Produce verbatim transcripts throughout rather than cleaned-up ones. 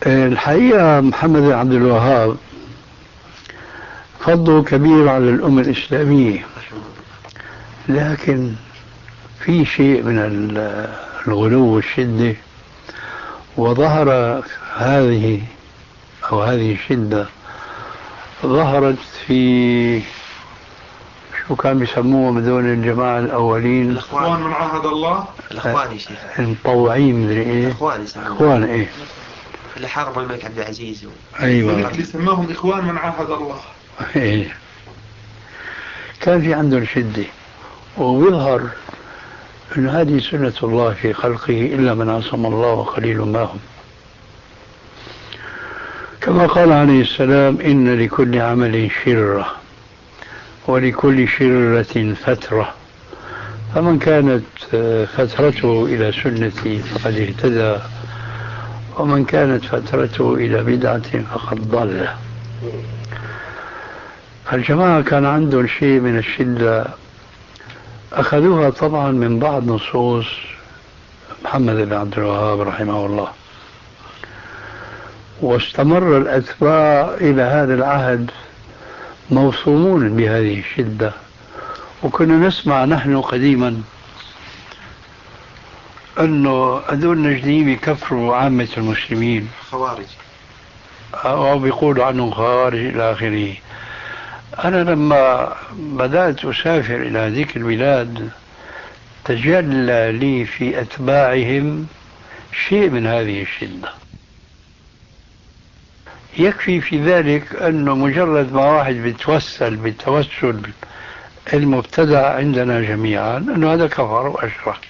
الحقيقة محمد بن عبد الوهاب فضله كبير على الأمة الإسلامية، لكن في شيء من الغلو والشدة، وظهر هذه أو هذه الشدة ظهرت في شو كان بيسموه بدون الجماعة الأولين، الأخوان من عهد الله، الأخوان يا شيخ، المطوعين مدري إيه، الأخوان يسموه، إخوان إيه، اللي حاربوا الملك عبد العزيز و... أيوة اللي سماهم إخوان من عهد الله. إيه. كان في عندهم شدة، ويظهر أن هذه سنة الله في خلقه إلا من عصم الله وقليل ما هم، كما قال عليه السلام: إن لكل عمل شرة ولكل شرة فترة، فمن كانت فترته إلى سنتي فقد اهتدى، ومن كانت فترته إلى بدعة فقد ضل. فالجماعة كان عندهم شيء من الشدة، أخذوها طبعا من بعض نصوص محمد بن عبد الوهاب رحمه الله، واستمر الأتباع إلى هذا العهد موصومون بهذه الشدة. وكنا نسمع نحن قديما أنه هذول النجديين يكفروا عامة المسلمين، خوارج، أو بيقولوا عنهم خوارج إلى آخره. أنا لما بدأت أسافر إلى هذيك البلاد تجلى لي في أتباعهم شيء من هذه الشدة. يكفي في ذلك أنه مجرد ما واحد بيتوسل بالتوسل المبتدع عندنا جميعا أنه هذا كفر وأشرك.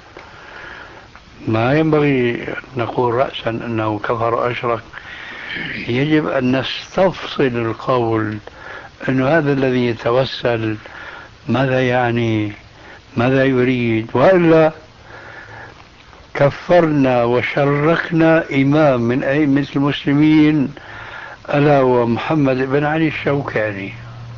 ما ينبغي نقول رأسا أنه كفر وأشرك، يجب أن نستفصل القول أنه هذا الذي يتوسل ماذا يعني، ماذا يريد، وإلا كفرنا وشركنا إمام من أئمة المسلمين ألا ومحمد بن علي الشوكاني،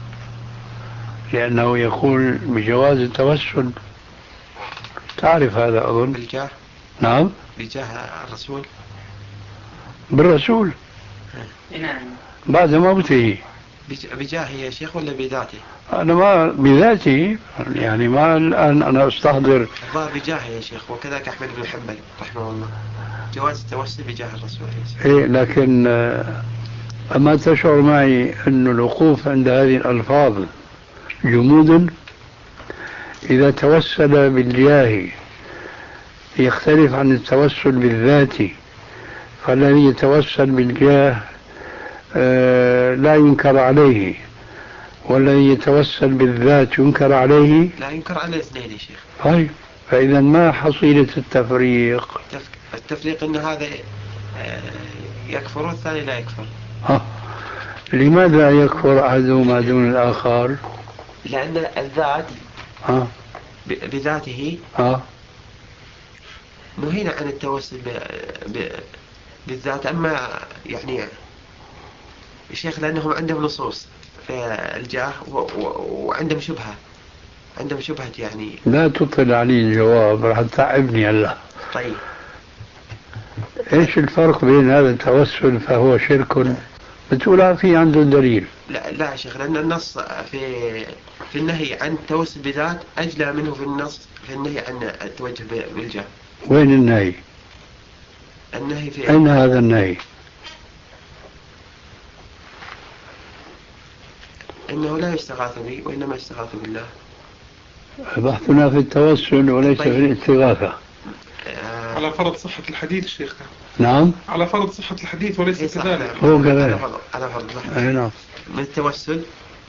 لأنه يقول بجواز التوسل. تعرف هذا أظن؟ بالجاه. نعم، بجاه الرسول، بالرسول. نعم. بعد موته. بجاهه يا شيخ ولا بذاته؟ أنا ما بذاته، يعني ما الآن أنا أستحضر. بجاهه يا شيخ، وكذلك أحمد بن حنبل رحمه الله جواز التوسل بجاه الرسول. إيه، لكن أما تشعر معي أن الوقوف عند هذه الألفاظ جمود؟ إذا توسل بالجاه يختلف عن التوسل بالذات، فالذي يتوسل بالجاه آه لا ينكر عليه، والذي يتوسل بالذات ينكر عليه. لا ينكر على الاثنين يا شيخ. طيب، فإذا ما حصيلة التفريق؟ التفريق أن هذا يكفر والثاني لا يكفر. ها. لماذا يكفر أحدهما دون الآخر؟ لأن الذات ها. بذاته ها. نهينا عن التوسل ب... ب... بالذات. أما يعني الشيخ لأنهم عندهم نصوص في الجاه و... و... وعندهم شبهة، عندهم شبهة يعني. لا تطل علي الجواب، راح تعبني هلا. طيب، ايش الفرق بين هذا التوسل فهو شرك بتقولها في عنده دليل؟ لا لا يا شيخ، لأن النص في في النهي عن التوسل بذات أجلى منه في النص في النهي عن التوجه بالجاه. وين النهي؟ النهي في أين هذا النهي؟ إنه لا يستغاث بي وإنما يستغاث بالله. بحثنا في التوسل وليس طيب. في الاستغاثة. آه على فرض صحة الحديث شيخ. نعم، على فرض صحة الحديث وليس كذلك. هو كذلك. على فرض صحة. أي نعم. من التوسل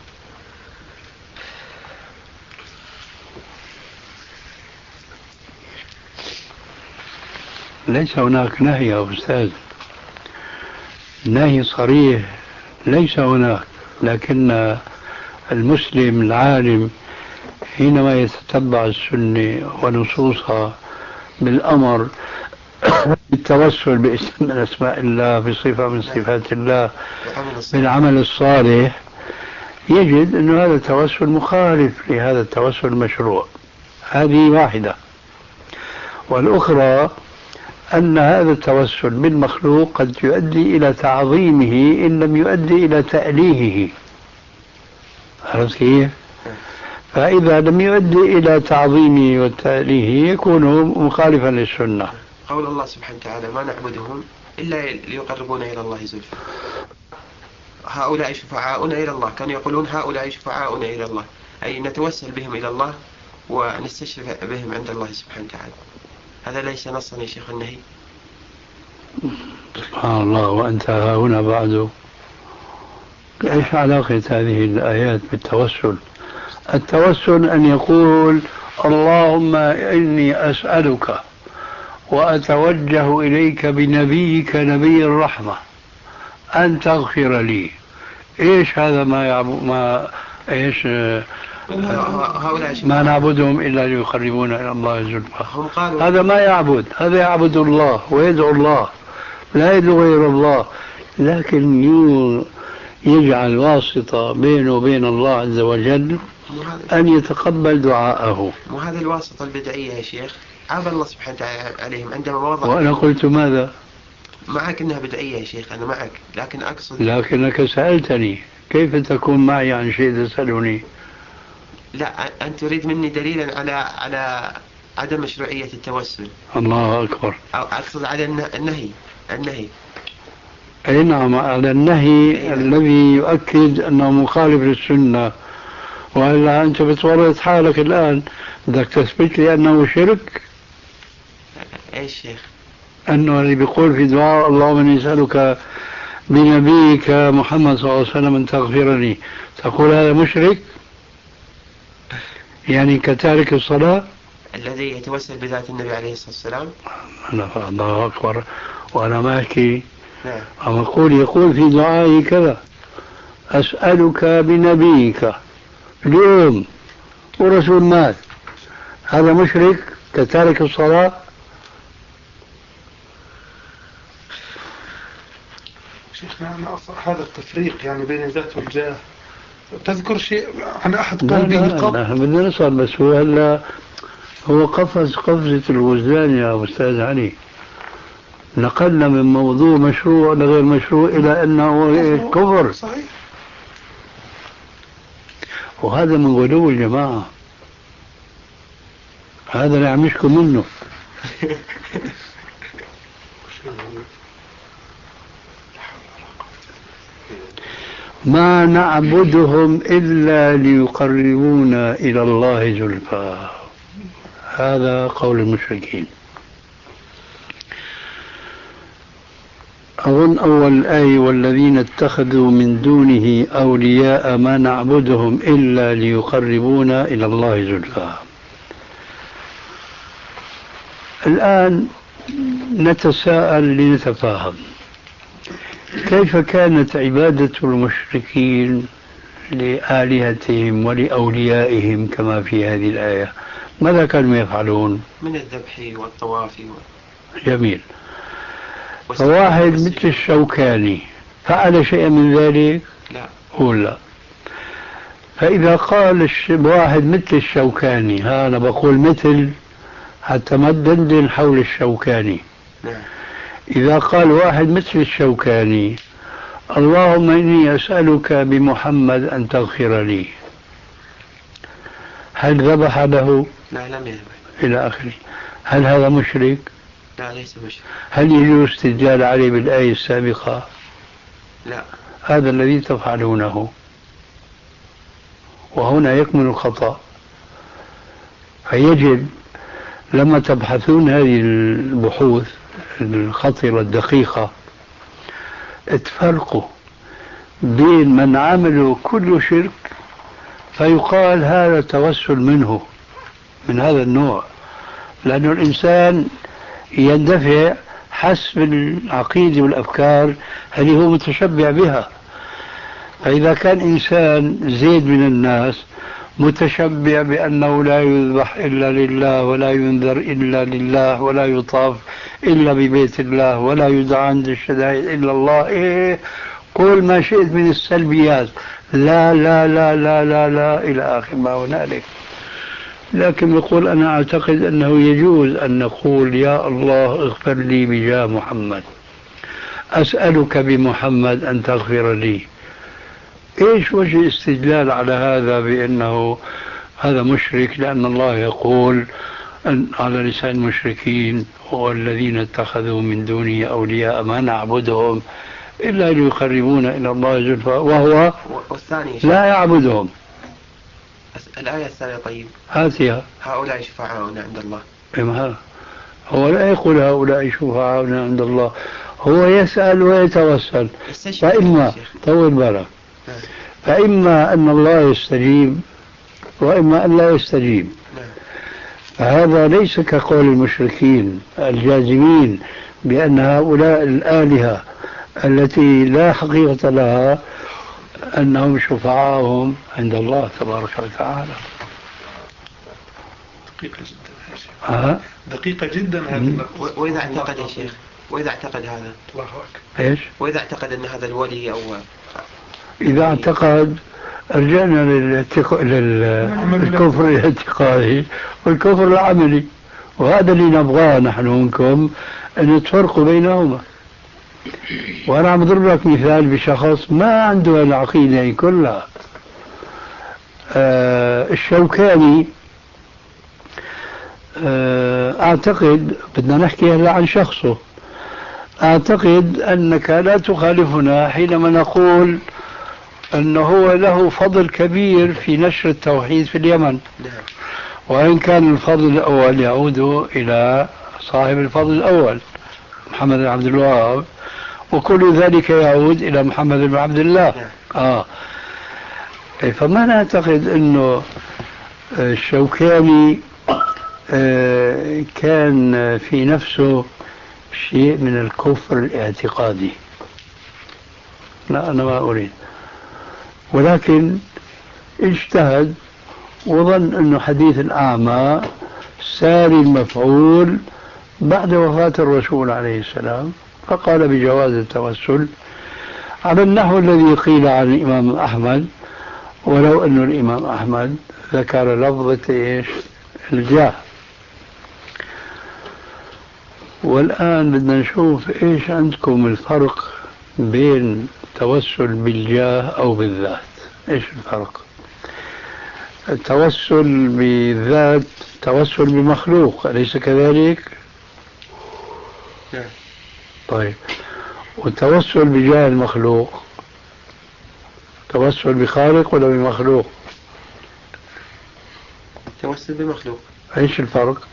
ليس هناك نهي يا أستاذ، نهي صريح ليس هناك، لكن المسلم العالم حينما يتتبع السنة ونصوصها بالأمر بالتوسل باسم من أسماء الله، بصفة من صفات الله، بالعمل الصالح، يجد أن هذا التوسل مخالف لهذا التوسل المشروع. هذه واحدة. والأخرى أن هذا التوسل بالمخلوق قد يؤدي إلى تعظيمه إن لم يؤدي إلى تأليهه. عرفت كيف؟ فإذا لم يؤدي إلى تعظيمه وتأليهه يكون مخالفا للسنة. قول الله سبحانه وتعالى ما نعبدهم إلا ليقربونا إلى الله زلفى. هؤلاء شفعاؤنا إلى الله، كانوا يقولون هؤلاء شفعاؤنا إلى الله، أي نتوسل بهم إلى الله ونستشفع بهم عند الله سبحانه وتعالى. هذا ليس نصا يا شيخ النهي؟ سبحان الله. وأنت هنا بعد إيش علاقة هذه الآيات بالتوسل؟ التوسل أن يقول اللهم إني أسألك وأتوجه إليك بنبيك نبي الرحمة أن تغفر لي. إيش هذا؟ ما يعبد ما إيش ما نعبدهم إلا ليقربونا إلى الله زلفى. هذا ما يعبد، هذا يعبد الله ويدعو الله، لا يدعو غير الله، لكن يجعل واسطة بينه وبين الله عز وجل أن يتقبل دعاءه. وهذه الواسطة البدعية يا شيخ عاب الله سبحانه وتعالى عليهم عندما وضع. وأنا قلت ماذا؟ معك أنها بدعية يا شيخ، أنا معك، لكن أقصد لكنك سألتني كيف تكون معي عن شيء تسألني؟ لا، أنت تريد مني دليلا على على عدم مشروعية التوسل. الله أكبر. أو أقصد على النهي النهي أي نعم، على النهي أي الذي يؤكد أنه مخالف للسنة. وإلا أنت بتورط حالك الآن، بدك تثبت لي أنه شرك. إيش شيخ؟ أنه اللي بيقول في دعاء اللهم إني أسألك بنبيك محمد صلى الله عليه وسلم أن تغفرني، تقول هذا مشرك؟ يعني كتارك الصلاة الذي يتوسل بذات النبي عليه الصلاة والسلام. الله أكبر. وأنا ما أحكي، نعم، أما أقول يقول في دعائي كذا أسألك بنبيك اليوم ورسول مات، هذا مشرك كتارك الصلاة؟ شيخنا أنا أصلا هذا التفريق يعني بين ذات والجاه، تذكر شيء عن أحد لا قال به لا قبل؟ لا بدنا نصل، بس هو هلا هو قفز قفزة الوزدان يا أستاذ علي، نقلنا من موضوع مشروع لغير مشروع إلى أنه كفر. صحيح. وهذا من غلو الجماعة، هذا اللي عم يشكو منه. ما نعبدهم إلا ليقربونا إلى الله زلفى، هذا قول المشركين. أظن أول آية والذين اتخذوا من دونه أولياء ما نعبدهم إلا ليقربونا إلى الله زلفى. الآن نتساءل لنتفاهم، كيف كانت عبادة المشركين لآلهتهم ولأوليائهم كما في هذه الآية؟ ماذا كانوا يفعلون؟ من الذبح والطواف و... جميل. فواحد مثل الشوكاني فعل شيئا من ذلك؟ لا. هو لا. فإذا قال واحد مثل الشوكاني، ها أنا بقول مثل حتى ما تدندن حول الشوكاني. نعم. إذا قال واحد مثل الشوكاني اللهم إني أسألك بمحمد أن تغفر لي، هل ذبح له؟ لا، لم يذبح. إلى آخره. هل هذا مشرك؟ لا، ليس مشرك. هل يجوز استدلال عليه بالآية السابقة؟ لا. هذا الذي تفعلونه، وهنا يكمن الخطأ. فيجب لما تبحثون هذه البحوث الخطيرة الدقيقة تفرقوا بين من عملوا كل شرك فيقال هذا توسل منه من هذا النوع، لأن الإنسان يندفع حسب العقيدة والأفكار اللي هو متشبع بها. فإذا كان إنسان زيد من الناس متشبع بأنه لا يذبح إلا لله ولا ينذر إلا لله ولا يطاف إلا ببيت الله ولا يدعى عند الشدائد إلا الله، إيه قول ما شئت من السلبيات، لا لا لا لا لا لا إلى آخر ما هنالك. لكن يقول أنا أعتقد أنه يجوز أن نقول يا الله اغفر لي بجاه محمد، أسألك بمحمد أن تغفر لي. إيش وجه الاستدلال على هذا بأنه هذا مشرك؟ لأن الله يقول أن على لسان المشركين والذين اتخذوا من دونه أولياء ما نعبدهم إلا ليقربونا إلى الله زلفى وهو والثاني لا يعبدهم. الآية الثانية طيب هاتها هؤلاء شفعاؤنا عند الله. إما هو لا يقول هؤلاء شفعاؤنا عند الله، هو يسأل ويتوسل. فإما طول بالك، فإما أن الله يستجيب وإما أن لا يستجيب. فهذا ليس كقول المشركين الجازمين بأن هؤلاء الآلهة التي لا حقيقة لها أنهم شفعاءهم عند الله تبارك وتعالى. دقيقة جدا أه؟ دقيقة جدا هذه. وإذا اعتقد يا شيخ، وإذا اعتقد هذا الله أكبر إيش؟ وإذا اعتقد أن هذا الولي أو إذا اعتقد رجعنا للاتق... للكفر الاعتقادي والكفر العملي، وهذا اللي نبغاه نحن منكم أن تفرقوا بينهما. وأنا عم أضرب لك مثال بشخص ما عنده العقيدة كلها. آه الشوكاني آه أعتقد، بدنا نحكي هلا عن شخصه، أعتقد أنك لا تخالفنا حينما نقول أنه هو له فضل كبير في نشر التوحيد في اليمن، وإن كان الفضل الأول يعود إلى صاحب الفضل الأول محمد بن عبد الوهاب، وكل ذلك يعود إلى محمد بن عبد الله. آه. فما نعتقد أنه الشوكاني آه كان في نفسه شيء من الكفر الاعتقادي، لا أنا ما أريد، ولكن اجتهد وظن أنه حديث الأعمى ساري المفعول بعد وفاة الرسول عليه السلام، فقال بجواز التوسل على النحو الذي قيل عن الإمام أحمد، ولو أن الإمام أحمد ذكر لفظة إيش؟ الجاه. والآن بدنا نشوف إيش عندكم الفرق بين التوسل بالجاه أو بالذات. إيش الفرق؟ التوسل بالذات توسل بمخلوق، أليس كذلك؟ نعم. طيب، والتوسل بجاه المخلوق توسل بخالق ولا بمخلوق؟ توسل بمخلوق. ايش الفرق؟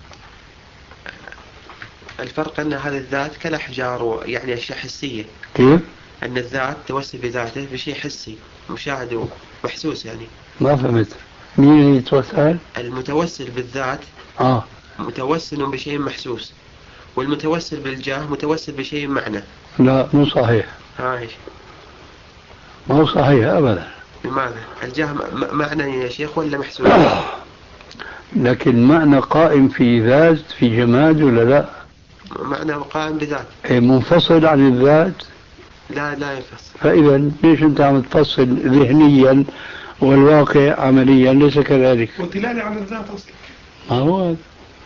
الفرق أن هذه الذات كالأحجار، يعني أشياء حسية. كيف؟ أن الذات توسل بذاته بشيء حسي مشاهد ومحسوس. يعني ما فهمت، مين يتوسل؟ المتوسل بالذات آه. متوسل بشيء محسوس، والمتوسل بالجاه متوسل بشيء معنى. لا مو صحيح. هاي ما هو صحيح أبدا. بماذا؟ الجاه م- معنى يا شيخ ولا محسوس؟ لكن معنى قائم في ذات في جماد ولا لا؟ معنى قائم بذات. منفصل عن الذات؟ لا لا ينفصل. فإذا ليش أنت عم تفصل ذهنيا والواقع عمليا ليس كذلك؟ ودلالة على الذات أصلا. ما هو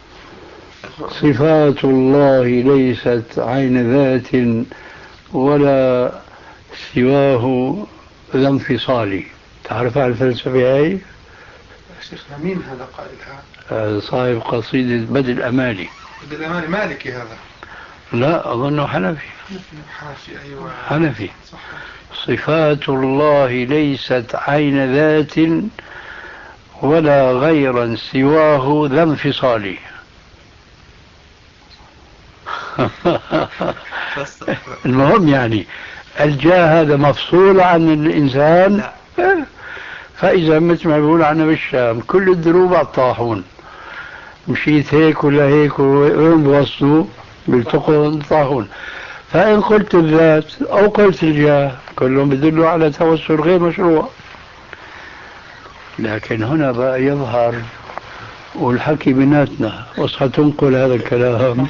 صفات الله ليست عين ذات ولا سواه ذا انفصالي. تعرف على الفلسفة هاي؟ شيخنا مين هذا قائلها؟ صاحب قصيدة بدء الأمالي. بدء الأمالي مالكي هذا؟ لا أظنه حنفي. حنفي أيوة. حنفي. صح. صفات الله ليست عين ذات ولا غيرا سواه ذا انفصالي. المهم يعني الجاه هذا مفصول عن الإنسان. لا. فإذا مثل ما بيقول عنا بالشام كل الدروب على الطاحون، مشيت هيك ولا هيك وين بوصلوا بيلتقوا الطاحون. فإن قلت الذات أو قلت الجاه كلهم بدلوا على توسل غير مشروع. لكن هنا بقى يظهر والحكي بيناتنا وصحى تنقل هذا الكلام.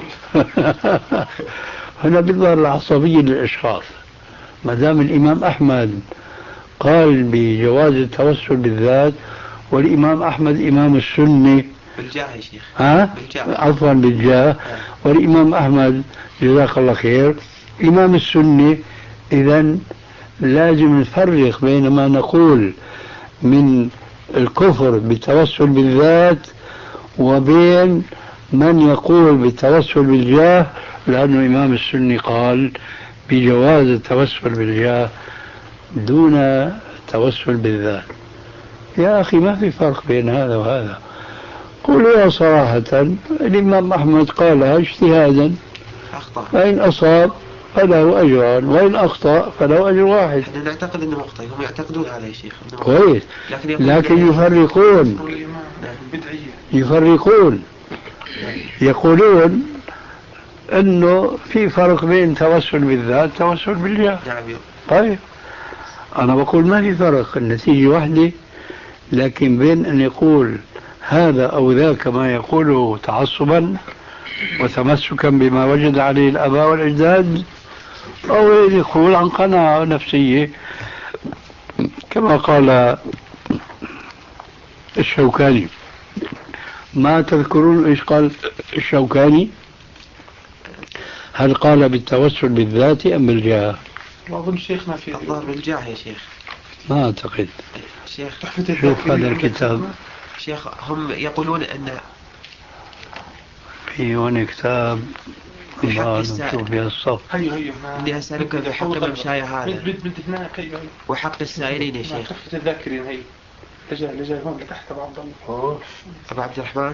هنا بيظهر العصبية للأشخاص. ما دام الإمام أحمد قال بجواز التوسل بالذات والإمام أحمد إمام السنة بالجاه يا شيخ. ها؟ بالجاه. عفوا بالجاه. والإمام أحمد جزاك الله خير إمام السنة. إذن لازم نفرق بين ما نقول من الكفر بالتوسل بالذات وبين من يقول بالتوسل بالجاه، لأنه إمام السنة قال بجواز التوسل بالجاه دون التوسل بالذات. يا أخي ما في فرق بين هذا وهذا. قولوا صراحة الإمام أحمد قالها اجتهادا، أخطأ، فإن أصاب فله أجران وإن أخطأ فله أجر واحد. احنا نعتقد أنه مخطئ، هم يعتقدون هذا يا شيخ. كويس، لكن, لكن يفرقون يفرقون يقولون أنه في فرق بين توسل بالذات توسل بالجاه. طيب أنا بقول ما في فرق، النتيجة واحدة، لكن بين أن يقول هذا أو ذاك ما يقوله تعصبا وتمسكا بما وجد عليه الآباء والأجداد، أو يقول عن قناعة نفسية كما قال الشوكاني. ما تذكرون إيش قال الشوكاني؟ هل قال بالتوسل بالذات أم بالجاه؟ أظن شيخنا في الظاهر بالجاه يا شيخ. ما أعتقد. شيخ شوف هذا الكتاب. شيخ هم يقولون أن في هون كتاب مكتوب الصف. هيو هيو بدي أسألك بحق المشاية هذا بدي هناك هيو وحق السائلين يا شيخ. تحفة الذاكرين هيو لجاي لجاي هون لتحت أبو عبد الله. أبو عبد الرحمن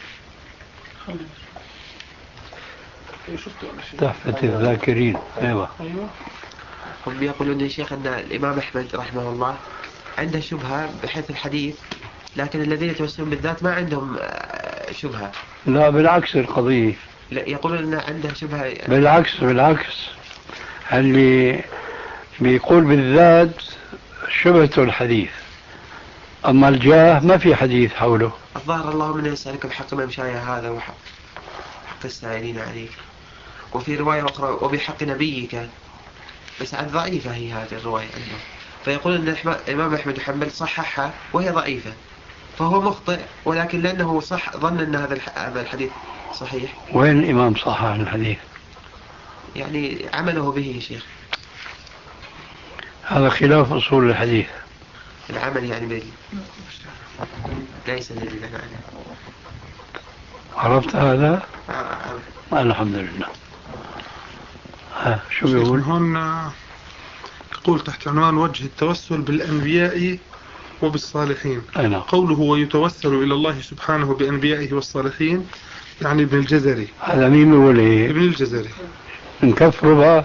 تحفة الذاكرين. أيوة. هم يقولون يا شيخ أن الإمام أحمد رحمه الله عنده شبهة بحيث الحديث، لكن الذين يتوسلون بالذات ما عندهم شبهة. لا بالعكس القضية. لا يقولون أن عنده شبهة. بالعكس بالعكس اللي بيقول بالذات شبهته الحديث، أما الجاه ما في حديث حوله. الظاهر اللهم إني أسألك بحق المشاية هذا وحق حق السائلين عليك. وفي رواية أخرى وبحق نبيك، بس عن ضعيفة هي هذه الرواية عنده، فيقول أن الإمام أحمد حنبل صححها وهي ضعيفة، فهو مخطئ، ولكن لأنه صح ظن أن هذا الحديث صحيح. وين الإمام صحح الحديث؟ يعني عمله به يا شيخ. هذا خلاف أصول الحديث. العمل يعني بال ليس الذي نحن عرفت هذا؟ آه. الحمد لله. ها شو بيقول؟ هون يقول تحت عنوان وجه التوسل بالأنبياء وبالصالحين. أنا. قوله ويتوسل إلى الله سبحانه بأنبيائه والصالحين يعني ابن الجزري. هذا مين بيقول إيه؟ ابن الجزري. نكفره بقى؟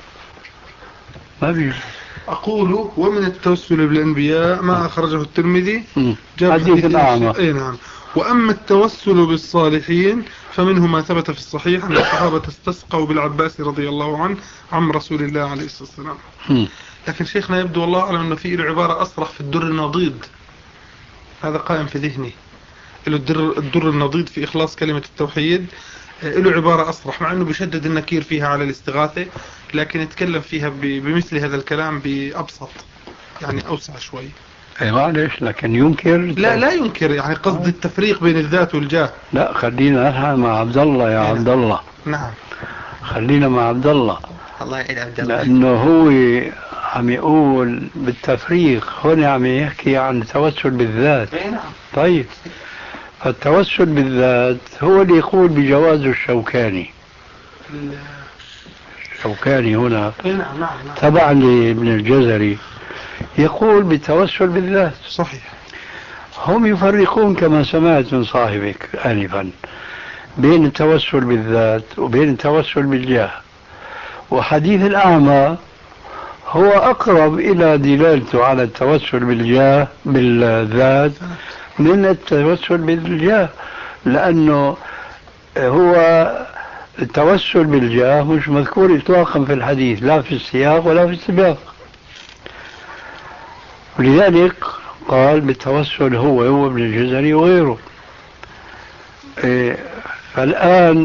ما بيجي. أقول ومن التوسل بالأنبياء ما أخرجه الترمذي حديث الأعمى. أي نعم. وأما التوسل بالصالحين فمنه ما ثبت في الصحيح أن الصحابة استسقوا بالعباس رضي الله عنه عم رسول الله عليه الصلاة والسلام. لكن شيخنا يبدو والله أعلم أنه في له عبارة أصرح في الدر النضيد، هذا قائم في ذهني، له الدر, الدر النضيد في إخلاص كلمة التوحيد، له عبارة أصرح مع أنه بيشدد النكير فيها على الاستغاثة، لكن يتكلم فيها بمثل هذا الكلام بأبسط، يعني أوسع شوي. اي معلش، لكن ينكر. لا لا ينكر، يعني قصد التفريق بين الذات والجاه. لا خلينا نحن مع عبد الله يا عبد الله. نعم خلينا مع عبد الله. الله يعين عبد الله. لأنه هو عم يقول بالتفريق، هون عم يحكي عن التوسل بالذات. نعم. طيب فالتوسل بالذات هو اللي يقول بجواز الشوكاني. الشوكاني هنا نعم نعم تبع لابن الجزري يقول بالتوسل بالذات. صحيح. هم يفرقون كما سمعت من صاحبك آنفا بين التوسل بالذات وبين التوسل بالجاه، وحديث الأعمى هو أقرب إلى دلالته على التوسل بالجاه بالذات من التوسل بالجاه، لأنه هو التوسل بالجاه مش مذكور إطلاقا في الحديث، لا في السياق ولا في السباق، ولذلك قال بالتوسل هو هو ابن الجزري وغيره. فالآن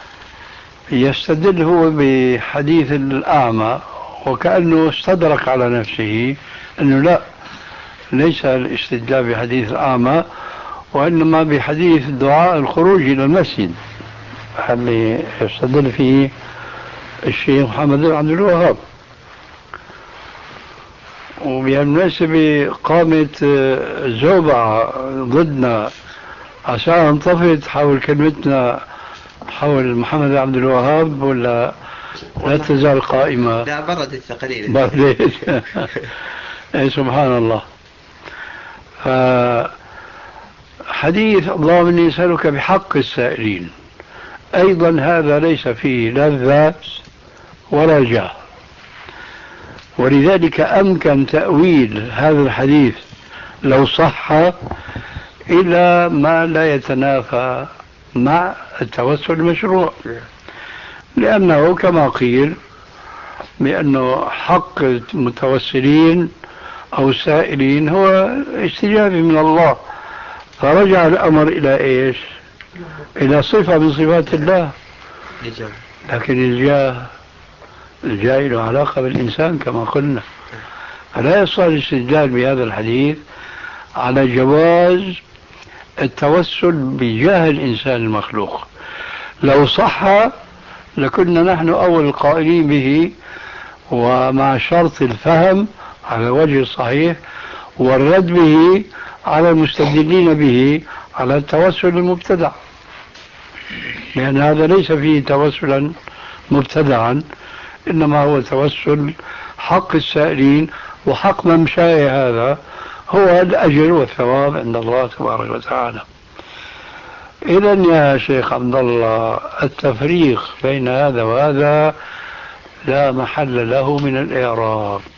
يستدل هو بحديث الأعمى وكأنه استدرك على نفسه أنه لا، ليس الاستدلال بحديث الأعمى، وإنما بحديث دعاء الخروج إلى المسجد اللي يستدل فيه الشيخ محمد بن عبد الوهاب. وبالمناسبة قامت زوبعة ضدنا عشان انطفت حول كلمتنا حول محمد بن عبد الوهاب، ولا لا تزال قائمة؟ لا، بردت قليلا. بردت. اي سبحان الله. حديث اللهم إني أسألك بحق السائلين أيضا هذا ليس فيه لا ذات ولا جاه، ولذلك أمكن تأويل هذا الحديث لو صح إلى ما لا يتنافى مع التوسل المشروع، لأنه كما قيل بأنه حق المتوسلين أو السائلين هو استجابة من الله، فرجع الأمر إلى إيش؟ إلى صفة من صفات الله. لكن الجاه الجاه له علاقة بالإنسان كما قلنا، فلا يصح الاستدلال بهذا الحديث على جواز التوسل بجاه الإنسان المخلوق. لو صح لكنا نحن أول القائلين به، ومع شرط الفهم على وجه الصحيح والرد به على المستدلين به على التوسل المبتدع، لأن هذا ليس فيه توسلا مبتدعا، إنما هو توسل حق السائلين، وحق من شاء هذا هو الأجر والثواب عند الله تبارك وتعالى. إذن يا شيخ عبد الله التفريق بين هذا وهذا لا محل له من الإعراب.